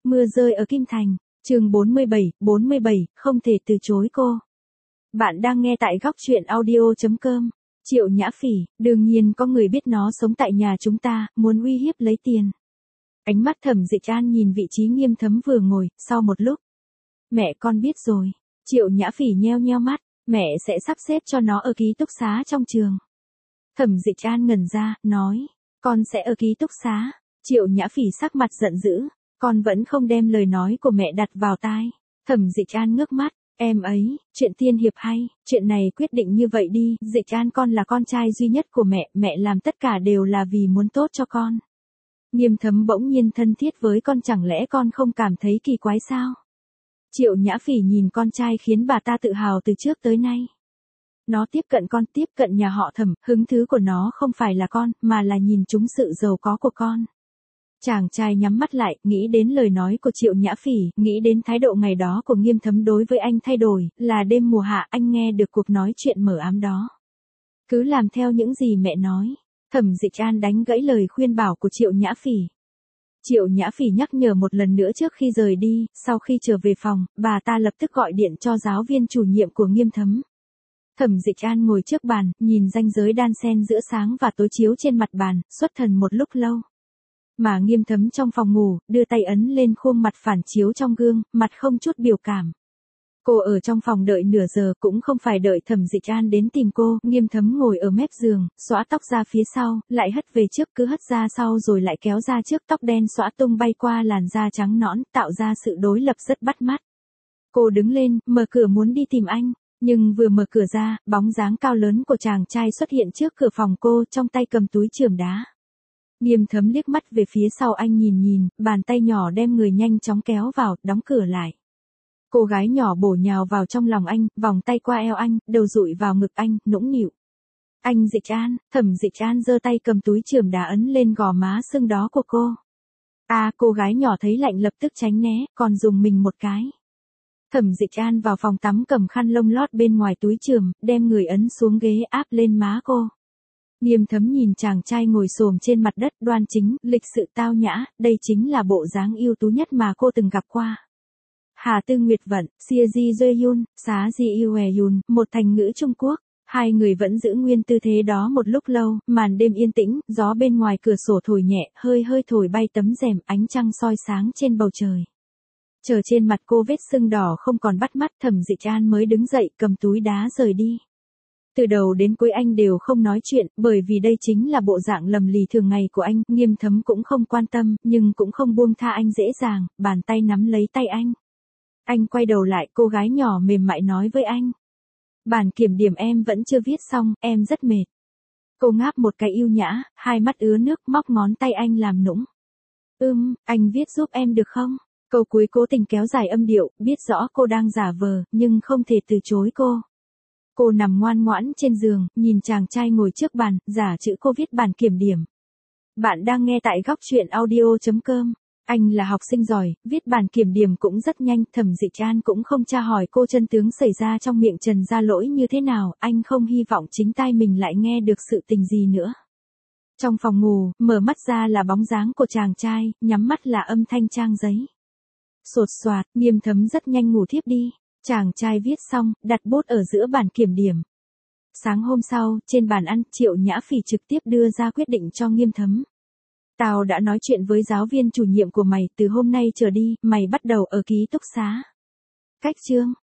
Mưa rơi ở Kim Thành, chương 47, không thể từ chối cô. Bạn đang nghe tại góc truyện audio.com. Triệu Nhã Phỉ, đương nhiên có người biết nó sống tại nhà chúng ta, muốn uy hiếp lấy tiền. Ánh mắt Thẩm Dịch An nhìn vị trí Nghiêm Thấm vừa ngồi, sau một lúc. Mẹ con biết rồi. Triệu Nhã Phỉ nheo nheo mắt, mẹ sẽ sắp xếp cho nó ở ký túc xá trong trường. Thẩm Dịch An ngẩn ra, nói, con sẽ ở ký túc xá. Triệu Nhã Phỉ sắc mặt giận dữ, con vẫn không đem lời nói của mẹ đặt vào tai. Thẩm Dịch An ngước mắt, em ấy, chuyện tiên hiệp hay, chuyện này quyết định như vậy đi, Dịch An con là con trai duy nhất của mẹ làm tất cả đều là vì muốn tốt cho con. Nghiêm Thấm bỗng nhiên thân thiết với con, chẳng lẽ con không cảm thấy kỳ quái sao? Triệu Nhã Phỉ nhìn con trai khiến bà ta tự hào từ trước tới nay. Nó tiếp cận con, tiếp cận nhà họ Thẩm, hứng thú của nó không phải là con, mà là nhìn trúng sự giàu có của con. Chàng trai nhắm mắt lại, nghĩ đến lời nói của Triệu Nhã Phỉ, nghĩ đến thái độ ngày đó của Nghiêm Thấm đối với anh thay đổi, là đêm mùa hạ anh nghe được cuộc nói chuyện mờ ám đó. Cứ làm theo những gì mẹ nói. Thẩm Dịch An đánh gãy lời khuyên bảo của Triệu Nhã Phỉ. Triệu Nhã Phỉ nhắc nhở một lần nữa trước khi rời đi, sau khi trở về phòng, bà ta lập tức gọi điện cho giáo viên chủ nhiệm của Nghiêm Thấm. Thẩm Dịch An ngồi trước bàn, nhìn ranh giới đan xen giữa sáng và tối chiếu trên mặt bàn, xuất thần một lúc lâu. Mà Nghiêm Thấm trong phòng ngủ, đưa tay ấn lên khuôn mặt phản chiếu trong gương, mặt không chút biểu cảm. Cô ở trong phòng đợi nửa giờ, cũng không phải đợi Thẩm Dịch An đến tìm cô. Nghiêm Thấm ngồi ở mép giường, xõa tóc ra phía sau, lại hất về trước, cứ hất ra sau rồi lại kéo ra trước, tóc đen xõa tung bay qua làn da trắng nõn, tạo ra sự đối lập rất bắt mắt. Cô đứng lên, mở cửa muốn đi tìm anh, nhưng vừa mở cửa ra, bóng dáng cao lớn của chàng trai xuất hiện trước cửa phòng cô, trong tay cầm túi chườm đá. Nghiêm Thấm liếc mắt về phía sau anh nhìn, bàn tay nhỏ đem người nhanh chóng kéo vào, đóng cửa lại. Cô gái nhỏ bổ nhào vào trong lòng anh, vòng tay qua eo anh, đầu dụi vào ngực anh, nũng nịu. Anh Dịch An, Thẩm Dịch An giơ tay cầm túi chườm đá ấn lên gò má sưng đó của cô. Cô gái nhỏ thấy lạnh lập tức tránh né, còn dùng mình một cái. Thẩm Dịch An vào phòng tắm cầm khăn lông lót bên ngoài túi chườm, đem người ấn xuống ghế áp lên má cô. Nghiêm Thấm nhìn chàng trai ngồi xổm trên mặt đất, đoan chính, lịch sự tao nhã, đây chính là bộ dáng ưu tú nhất mà cô từng gặp qua. Hà Tư Nguyệt Vận, Xia Ji Jae-yun, Xá Ji Ewe-yun, một thành ngữ Trung Quốc. Hai người vẫn giữ nguyên tư thế đó một lúc lâu, màn đêm yên tĩnh, gió bên ngoài cửa sổ thổi nhẹ, hơi thổi bay tấm rèm, ánh trăng soi sáng trên bầu trời. Chờ trên mặt cô vết sưng đỏ không còn bắt mắt, Thẩm Dịch An mới đứng dậy cầm túi đá rời đi. Từ đầu đến cuối anh đều không nói chuyện, bởi vì đây chính là bộ dạng lầm lì thường ngày của anh. Nghiêm Thấm cũng không quan tâm, nhưng cũng không buông tha anh dễ dàng, bàn tay nắm lấy tay anh. Anh quay đầu lại, cô gái nhỏ mềm mại nói với anh. Bản kiểm điểm em vẫn chưa viết xong, em rất mệt. Cô ngáp một cái yêu nhã, hai mắt ứa nước, móc ngón tay anh làm nũng. Anh viết giúp em được không? Câu cuối cố tình kéo dài âm điệu, biết rõ cô đang giả vờ, nhưng không thể từ chối cô. Cô nằm ngoan ngoãn trên giường, nhìn chàng trai ngồi trước bàn, giả chữ cô viết bản kiểm điểm. Bạn đang nghe tại góc truyện audio.com. Anh là học sinh giỏi, viết bản kiểm điểm cũng rất nhanh. Thẩm Dịch An cũng không tra hỏi cô chân tướng xảy ra trong miệng Trần Gia Lỗi như thế nào, anh không hy vọng chính tai mình lại nghe được sự tình gì nữa. Trong phòng ngủ, mở mắt ra là bóng dáng của chàng trai, nhắm mắt là âm thanh trang giấy. Sột soạt, Nghiêm Thấm rất nhanh ngủ thiếp đi. Chàng trai viết xong, đặt bút ở giữa bản kiểm điểm. Sáng hôm sau, trên bàn ăn, Triệu Nhã Phỉ trực tiếp đưa ra quyết định cho Nghiêm Thấm. Tao đã nói chuyện với giáo viên chủ nhiệm của mày, từ hôm nay trở đi, mày bắt đầu ở ký túc xá. Cách chương.